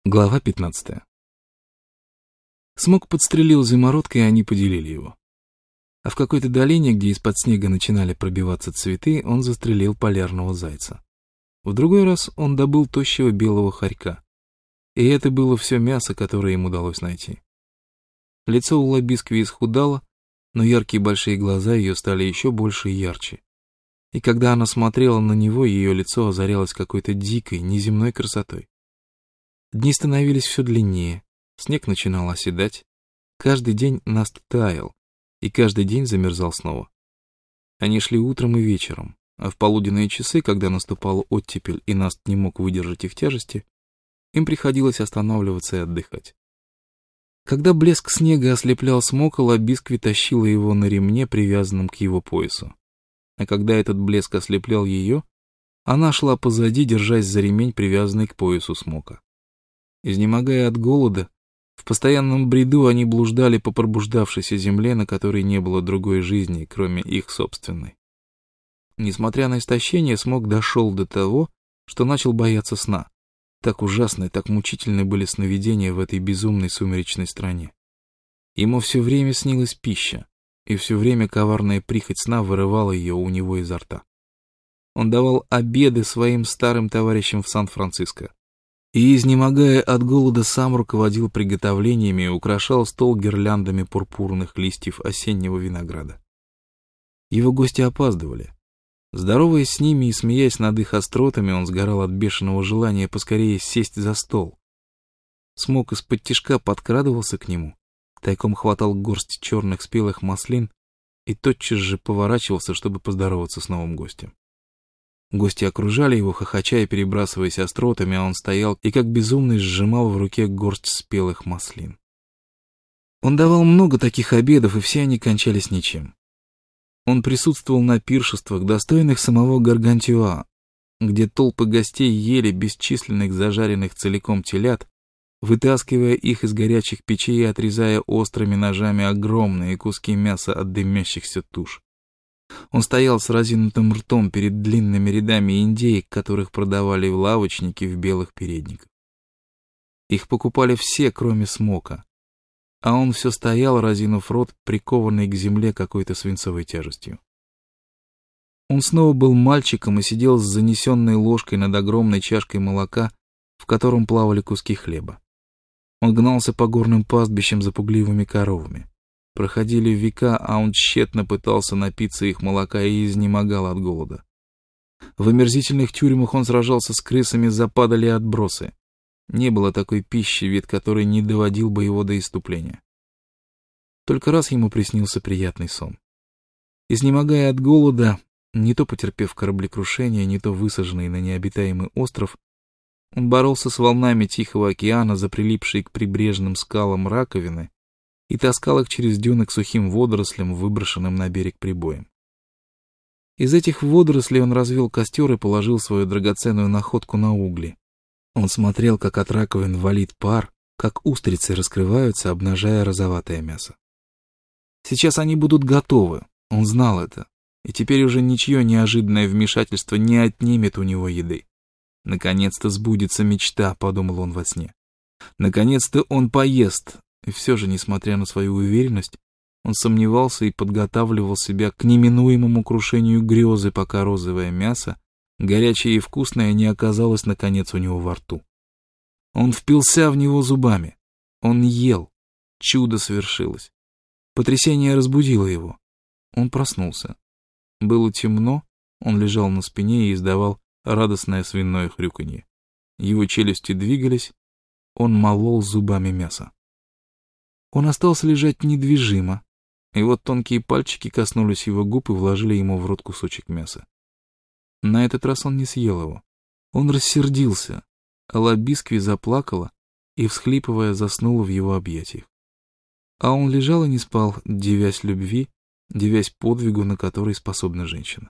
Глава 15. Смок подстрелил зимородка, и они поделили его. А в какой-то долине, где из-под снега начинали пробиваться цветы, он застрелил полярного зайца. В другой раз он добыл тощего белого хорька. И это было все мясо, которое им удалось найти. Лицо у Лабискви исхудало, но яркие большие глаза ее стали еще больше и ярче. И когда она смотрела на него, ее лицо озарялось какой-то дикой, неземной красотой. Дни становились все длиннее, снег начинал оседать, каждый день Наст таял, и каждый день замерзал снова. Они шли утром и вечером, а в полуденные часы, когда наступала оттепель и Наст не мог выдержать их тяжести, им приходилось останавливаться и отдыхать. Когда блеск снега ослеплял Смока, Лабискви тащила его на ремне, привязанном к его поясу. А когда этот блеск ослеплял ее, она шла позади, держась за ремень, привязанный к поясу Смока. Изнемогая от голода, в постоянном бреду они блуждали по пробуждавшейся земле, на которой не было другой жизни, кроме их собственной. Несмотря на истощение, Смок дошел до того, что начал бояться сна. Так ужасны, так мучительны были сновидения в этой безумной сумеречной стране. Ему все время снилась пища, и все время коварная прихоть сна вырывала ее у него изо рта. Он давал обеды своим старым товарищам в Сан-Франциско. И, изнемогая от голода, сам руководил приготовлениями и украшал стол гирляндами пурпурных листьев осеннего винограда. Его гости опаздывали. Здороваясь с ними и смеясь над их остротами, он сгорал от бешеного желания поскорее сесть за стол. Смок из-под тишка подкрадывался к нему, тайком хватал горсть черных спелых маслин и тотчас же поворачивался, чтобы поздороваться с новым гостем. Гости окружали его, хохоча и перебрасываясь остротами, а он стоял и как безумный сжимал в руке горсть спелых маслин. Он давал много таких обедов, и все они кончались ничем. Он присутствовал на пиршествах, достойных самого Гаргантюа, где толпы гостей ели бесчисленных зажаренных целиком телят, вытаскивая их из горячих печей и отрезая острыми ножами огромные куски мяса от дымящихся туш. Он стоял с разинутым ртом перед длинными рядами индеек, которых продавали лавочники в белых передниках. Их покупали все, кроме Смока, а он все стоял, разинув рот, прикованный к земле какой-то свинцовой тяжестью. Он снова был мальчиком и сидел с занесенной ложкой над огромной чашкой молока, в котором плавали куски хлеба. Он гнался по горным пастбищам за пугливыми коровами. Проходили века, а он тщетно пытался напиться их молока и изнемогал от голода. В омерзительных тюрьмах он сражался с крысами за падали и отбросы. Не было такой пищи, вид которой не доводил бы его до исступления. Только раз ему приснился приятный сон. Изнемогая от голода, не то потерпев кораблекрушение, не то высаженный на необитаемый остров, он боролся с волнами Тихого океана, за прилипшие к прибрежным скалам раковины, и таскал их через дюны к сухим водорослям, выброшенным на берег прибоем. Из этих водорослей он развел костер и положил свою драгоценную находку на угли. Он смотрел, как от раковин валит пар, как устрицы раскрываются, обнажая розоватое мясо. Сейчас они будут готовы, он знал это, и теперь уже ничье неожиданное вмешательство не отнимет у него еды. «Наконец-то сбудется мечта», — подумал он во сне. «Наконец-то он поест». И все же, несмотря на свою уверенность, он сомневался и подготавливал себя к неминуемому крушению грезы, пока розовое мясо, горячее и вкусное, не оказалось наконец у него во рту. Он впился в него зубами. Он ел. Чудо свершилось. Потрясение разбудило его. Он проснулся. Было темно, он лежал на спине и издавал радостное свиное хрюканье. Его челюсти двигались, он молол зубами мясо. Он остался лежать недвижимо, и вот тонкие пальчики коснулись его губ и вложили ему в рот кусочек мяса. На этот раз он не съел его. Он рассердился, а Лабискви заплакала и, всхлипывая, заснула в его объятиях. А он лежал и не спал, дивясь любви, дивясь подвигу, на который способна женщина.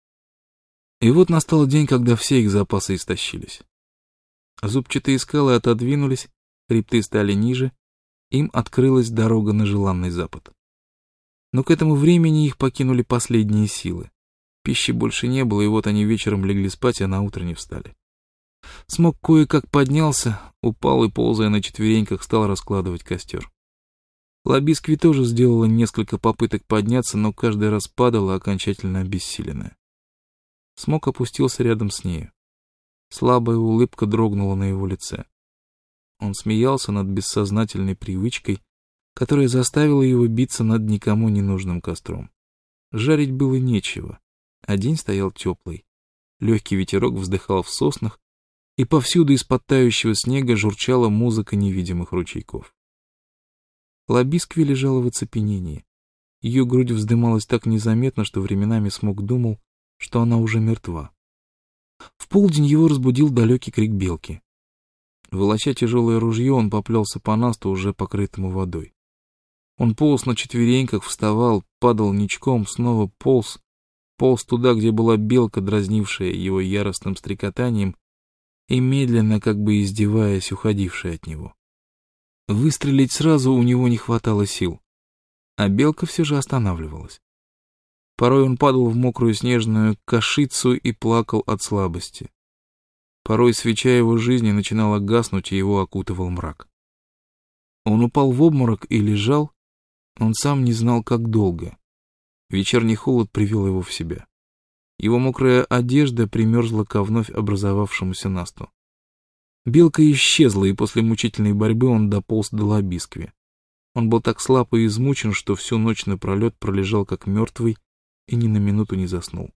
И вот настал день, когда все их запасы истощились. Зубчатые скалы отодвинулись, хребты стали ниже, им открылась дорога на желанный запад. Но к этому времени их покинули последние силы. Пищи больше не было, и вот они вечером легли спать, а наутро не встали. Смог кое-как поднялся, упал и, ползая на четвереньках, стал раскладывать костер. Лобискви тоже сделала несколько попыток подняться, но каждый раз падала, окончательно обессиленная. Смог опустился рядом с нею. Слабая улыбка дрогнула на его лице. Он смеялся над бессознательной привычкой, которая заставила его биться над никому не нужным костром. Жарить было нечего, а день стоял теплый. Легкий ветерок вздыхал в соснах, и повсюду из-под тающего снега журчала музыка невидимых ручейков. Лобискви лежала в оцепенении. Ее грудь вздымалась так незаметно, что временами Смог думал, что она уже мертва. В полдень его разбудил далекий крик белки. Волоча тяжелое ружье, он поплелся по насту, уже покрытому водой. Он полз на четвереньках, вставал, падал ничком, снова полз туда, где была белка, дразнившая его яростным стрекотанием, и медленно, как бы издеваясь, уходившая от него. Выстрелить сразу у него не хватало сил, а белка все же останавливалась. Порой он падал в мокрую снежную кашицу и плакал от слабости. Порой свеча его жизни начинала гаснуть, и его окутывал мрак. Он упал в обморок и лежал, он сам не знал, как долго. Вечерний холод привел его в себя. Его мокрая одежда примерзла ко вновь образовавшемуся насту. Белка исчезла, и после мучительной борьбы он дополз до Лобискви. Он был так слаб и измучен, что всю ночь напролет пролежал как мертвый и ни на минуту не заснул.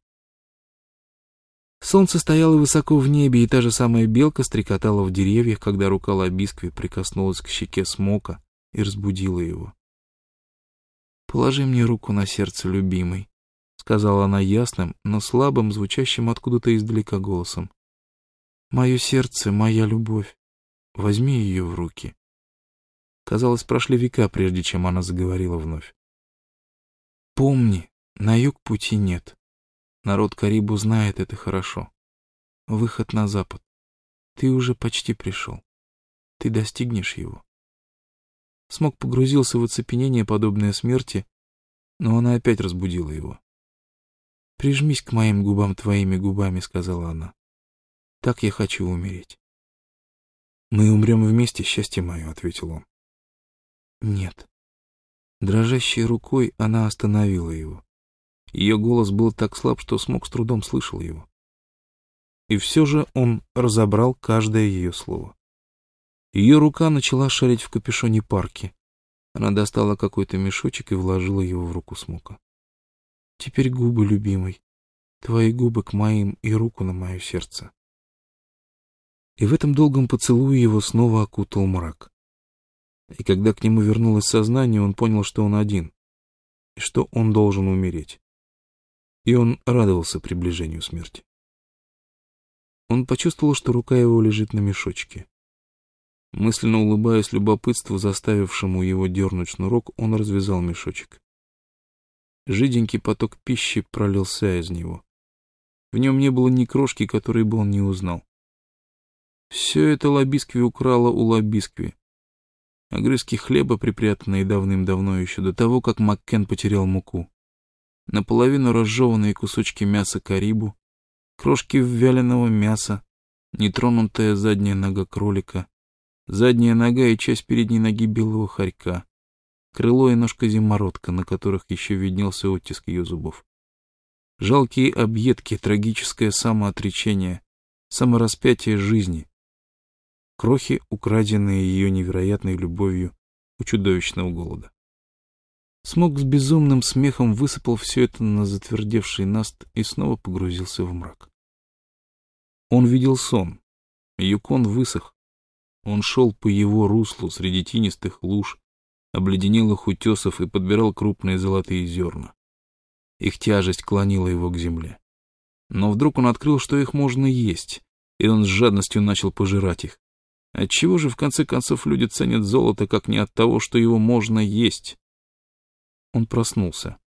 Солнце стояло высоко в небе, и та же самая белка стрекотала в деревьях, когда рука Лобискви прикоснулась к щеке Смока и разбудила его. «Положи мне руку на сердце, любимый», — сказала она ясным, но слабым, звучащим откуда-то издалека голосом. «Мое сердце, моя любовь. Возьми ее в руки». Казалось, прошли века, прежде чем она заговорила вновь. «Помни, на юг пути нет. Народ Карибу знает это хорошо. Выход на запад. Ты уже почти пришел. Ты достигнешь его». Смог погрузился в оцепенение, подобное смерти, но она опять разбудила его. «Прижмись к моим губам твоими губами», — сказала она. «Так я хочу умереть». «Мы умрем вместе, счастье мое», — ответил он. «Нет». Дрожащей рукой она остановила его. Ее голос был так слаб, что Смог с трудом слышал его. И все же он разобрал каждое ее слово. Ее рука начала шарить в капюшоне парки. Она достала какой-то мешочек и вложила его в руку Смока. «Теперь губы, любимый. Твои губы к моим и руку на мое сердце». И в этом долгом поцелуе его снова окутал мрак. И когда к нему вернулось сознание, он понял, что он один, и что он должен умереть. И он радовался приближению смерти. Он почувствовал, что рука его лежит на мешочке. Мысленно улыбаясь любопытству, заставившему его дернуть шнурок, он развязал мешочек. Жиденький поток пищи пролился из него. В нем не было ни крошки, которой бы он не узнал. Все это Лобискви украла у Лобискви. Огрызки хлеба, припрятанные давным-давно, еще до того, как Маккен потерял муку. Наполовину разжеванные кусочки мяса карибу, крошки вяленого мяса, нетронутая задняя нога кролика, задняя нога и часть передней ноги белого хорька, крыло и ножка зимородка, на которых еще виднелся оттиск ее зубов. Жалкие объедки, трагическое самоотречение, самораспятие жизни. Крохи, украденные ее невероятной любовью у чудовищного голода. Смог с безумным смехом высыпал все это на затвердевший наст и снова погрузился в мрак. Он видел сон. Юкон высох. Он шел по его руслу среди тинистых луж, обледенелых утесов и подбирал крупные золотые зерна. Их тяжесть клонила его к земле. Но вдруг он открыл, что их можно есть, и он с жадностью начал пожирать их. Отчего же в конце концов люди ценят золото, как не от того, что его можно есть? Он проснулся.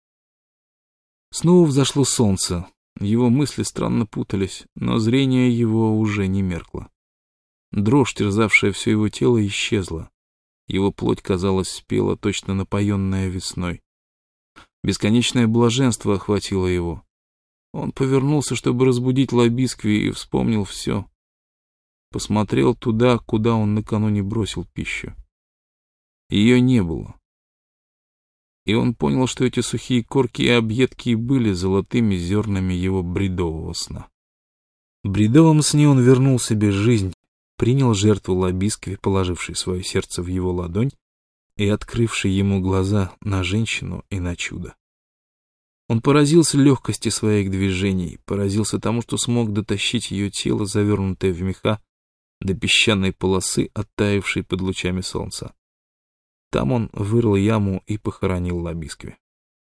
Снова взошло солнце. Его мысли странно путались, но зрение его уже не меркло. Дрожь, терзавшая все его тело, исчезла. Его плоть, казалось, спела, точно напоенная весной. Бесконечное блаженство охватило его. Он повернулся, чтобы разбудить Лобискви, и вспомнил все. посмотрел туда, куда он накануне бросил пищу. Ее не было. И он понял, что эти сухие корки и объедки были золотыми зернами его бредового сна. В бредовом сне он вернул себе жизнь, принял жертву Лабискве, положившей свое сердце в его ладонь и открывшей ему глаза на женщину и на чудо. Он поразился легкости своих движений, поразился тому, что смог дотащить ее тело, завернутое в меха, до песчаной полосы, оттаившей под лучами солнца. Там он вырыл яму и похоронил Лабискве.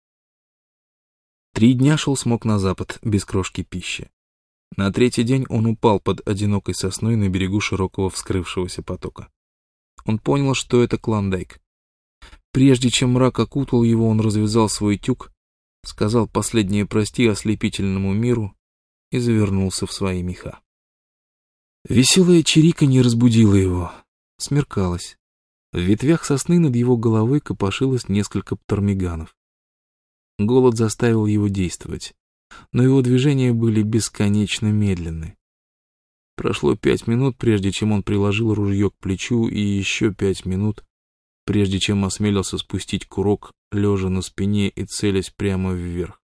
3 дня шел Смок на запад, без крошки пищи. На 3-й день он упал под одинокой сосной на берегу широкого вскрывшегося потока. Он понял, что это Клондайк. Прежде чем мрак окутал его, он развязал свой тюк, сказал последнее прости ослепительному миру и завернулся в свои меха. Веселое чириканье разбудило его. Смеркалось. В ветвях сосны над его головой копошилось несколько птермиганов. Голод заставил его действовать, но его движения были бесконечно медленны. Прошло 5 минут, прежде чем он приложил ружье к плечу, и еще 5 минут, прежде чем осмелился спустить курок, лежа на спине и целясь прямо вверх.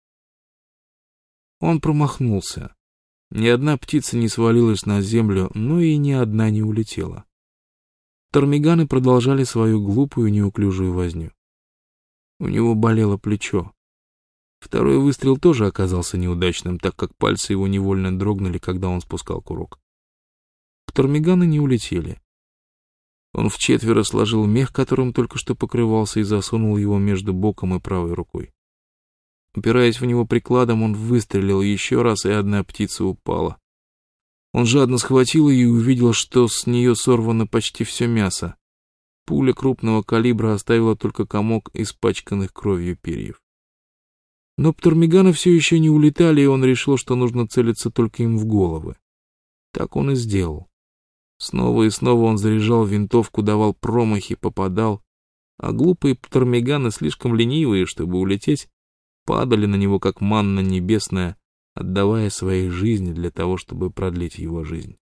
Он промахнулся. Ни одна птица не свалилась на землю, но и ни одна не улетела. Птермиганы продолжали свою глупую неуклюжую возню. У него болело плечо. Второй выстрел тоже оказался неудачным, так как пальцы его невольно дрогнули, когда он спускал курок. Птермиганы не улетели. Он вчетверо сложил мех, которым только что покрывался, и засунул его между боком и правой рукой. Упираясь в него прикладом, он выстрелил еще раз, и одна птица упала. Он жадно схватил ее и увидел, что с нее сорвано почти все мясо. Пуля крупного калибра оставила только комок испачканных кровью перьев. Но птермиганы все еще не улетали, и он решил, что нужно целиться только им в головы. Так он и сделал. Снова и снова он заряжал винтовку, давал промахи, попадал, а глупые птермиганы, слишком ленивые, чтобы улететь, падали на него, как манна небесная, отдавая своей жизни для того, чтобы продлить его жизнь.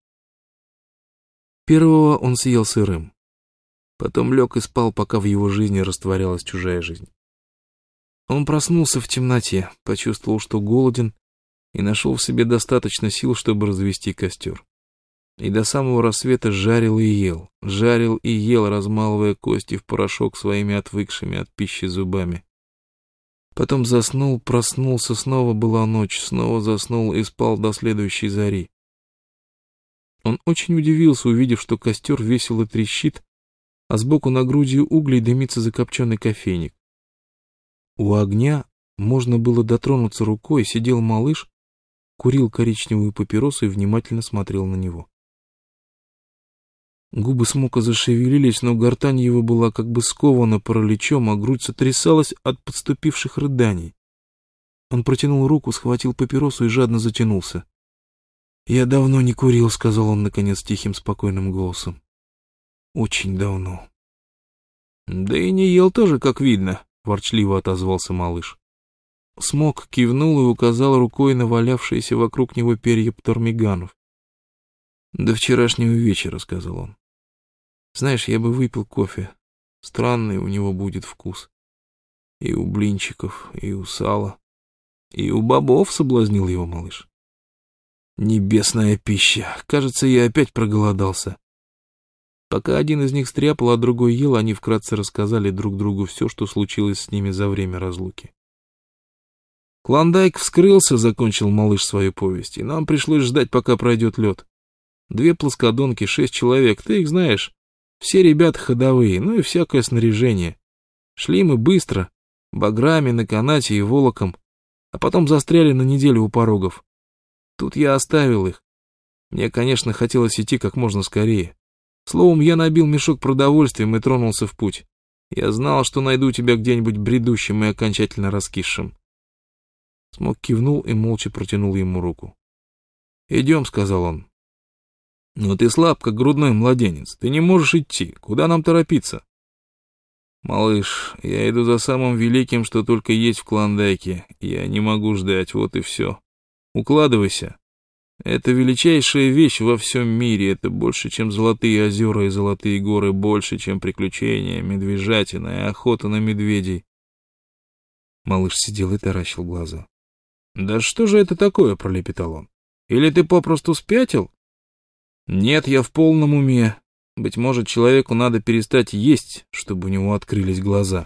Первого он съел сырым. Потом лег и спал, пока в его жизни растворялась чужая жизнь. Он проснулся в темноте, почувствовал, что голоден, и нашел в себе достаточно сил, чтобы развести костер. И до самого рассвета жарил и ел, размалывая кости в порошок своими отвыкшими от пищи зубами. Потом заснул, проснулся, снова была ночь, снова заснул и спал до следующей зари. Он очень удивился, увидев, что костер весело трещит, а сбоку на груди углей дымится закопченный кофейник. У огня можно было дотронуться рукой, сидел малыш, курил коричневую папиросу и внимательно смотрел на него. Губы Смока зашевелились, но гортань его была как бы скована параличом, а грудь сотрясалась от подступивших рыданий. Он протянул руку, схватил папиросу и жадно затянулся. «Я давно не курил», — сказал он, наконец, тихим, спокойным голосом. «Очень давно». «Да и не ел тоже, как видно», — ворчливо отозвался малыш. Смок кивнул и указал рукой на валявшиеся вокруг него перья птермиганов. «До вчерашнего вечера», — сказал он. «Знаешь, я бы выпил кофе. Странный у него будет вкус. И у блинчиков, и у сала, и у бобов», — соблазнил его малыш. «Небесная пища! Кажется, я опять проголодался». Пока один из них стряпал, а другой ел, они вкратце рассказали друг другу все, что случилось с ними за время разлуки. «Клондайк вскрылся», — закончил малыш свою повесть, «и нам пришлось ждать, пока пройдет лед. 2 плоскодонки, 6 человек, ты их знаешь. Все ребята ходовые, ну и всякое снаряжение. Шли мы быстро, баграми, на канате и волоком, а потом застряли на неделю у порогов. Тут я оставил их. Мне, конечно, хотелось идти как можно скорее. Словом, я набил мешок продовольствием и тронулся в путь. Я знал, что найду тебя где-нибудь бредущим и окончательно раскисшим». Смок кивнул и молча протянул ему руку. «Идем», — сказал он. «Но ты слаб, как грудной младенец. Ты не можешь идти. Куда нам торопиться?» «Малыш, я иду за самым великим, что только есть в Клондайке. Я не могу ждать, вот и все. Укладывайся. Это величайшая вещь во всем мире. Это больше, чем золотые озера и золотые горы, больше, чем приключения, медвежатина и охота на медведей. Малыш сидел и таращил глаза. «Да что же это такое?» — пролепетал он. «Или ты попросту спятил?» «Нет, я в полном уме. Быть может, человеку надо перестать есть, чтобы у него открылись глаза».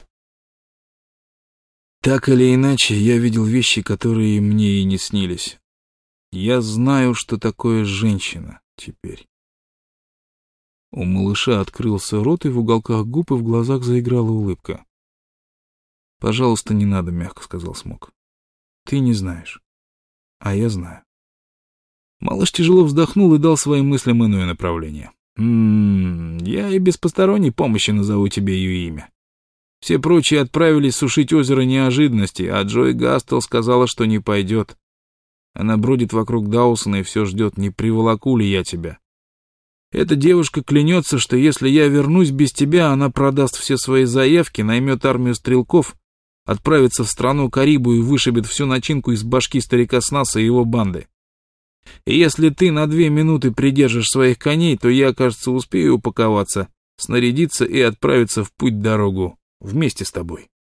Так или иначе, я видел вещи, которые мне и не снились. Я знаю, что такое женщина теперь. У малыша открылся рот, и в уголках губ и в глазах заиграла улыбка. «Пожалуйста, не надо», — мягко сказал Смок. «Ты не знаешь, а я знаю». Малыш тяжело вздохнул и дал своим мыслям иное направление. Я и без посторонней помощи назову тебе ее имя. Все прочие отправились сушить озеро неожиданности, а Джой Гастел сказала, что не пойдет. Она бродит вокруг Даусона и все ждет, не приволоку ли я тебя. Эта девушка клянется, что если я вернусь без тебя, она продаст все свои заявки, наймет армию стрелков, отправится в страну Карибу и вышибет всю начинку из башки старика Снаса и его банды. И если ты на 2 минуты придержишь своих коней, то я, кажется, успею упаковаться, снарядиться и отправиться в путь-дорогу вместе с тобой.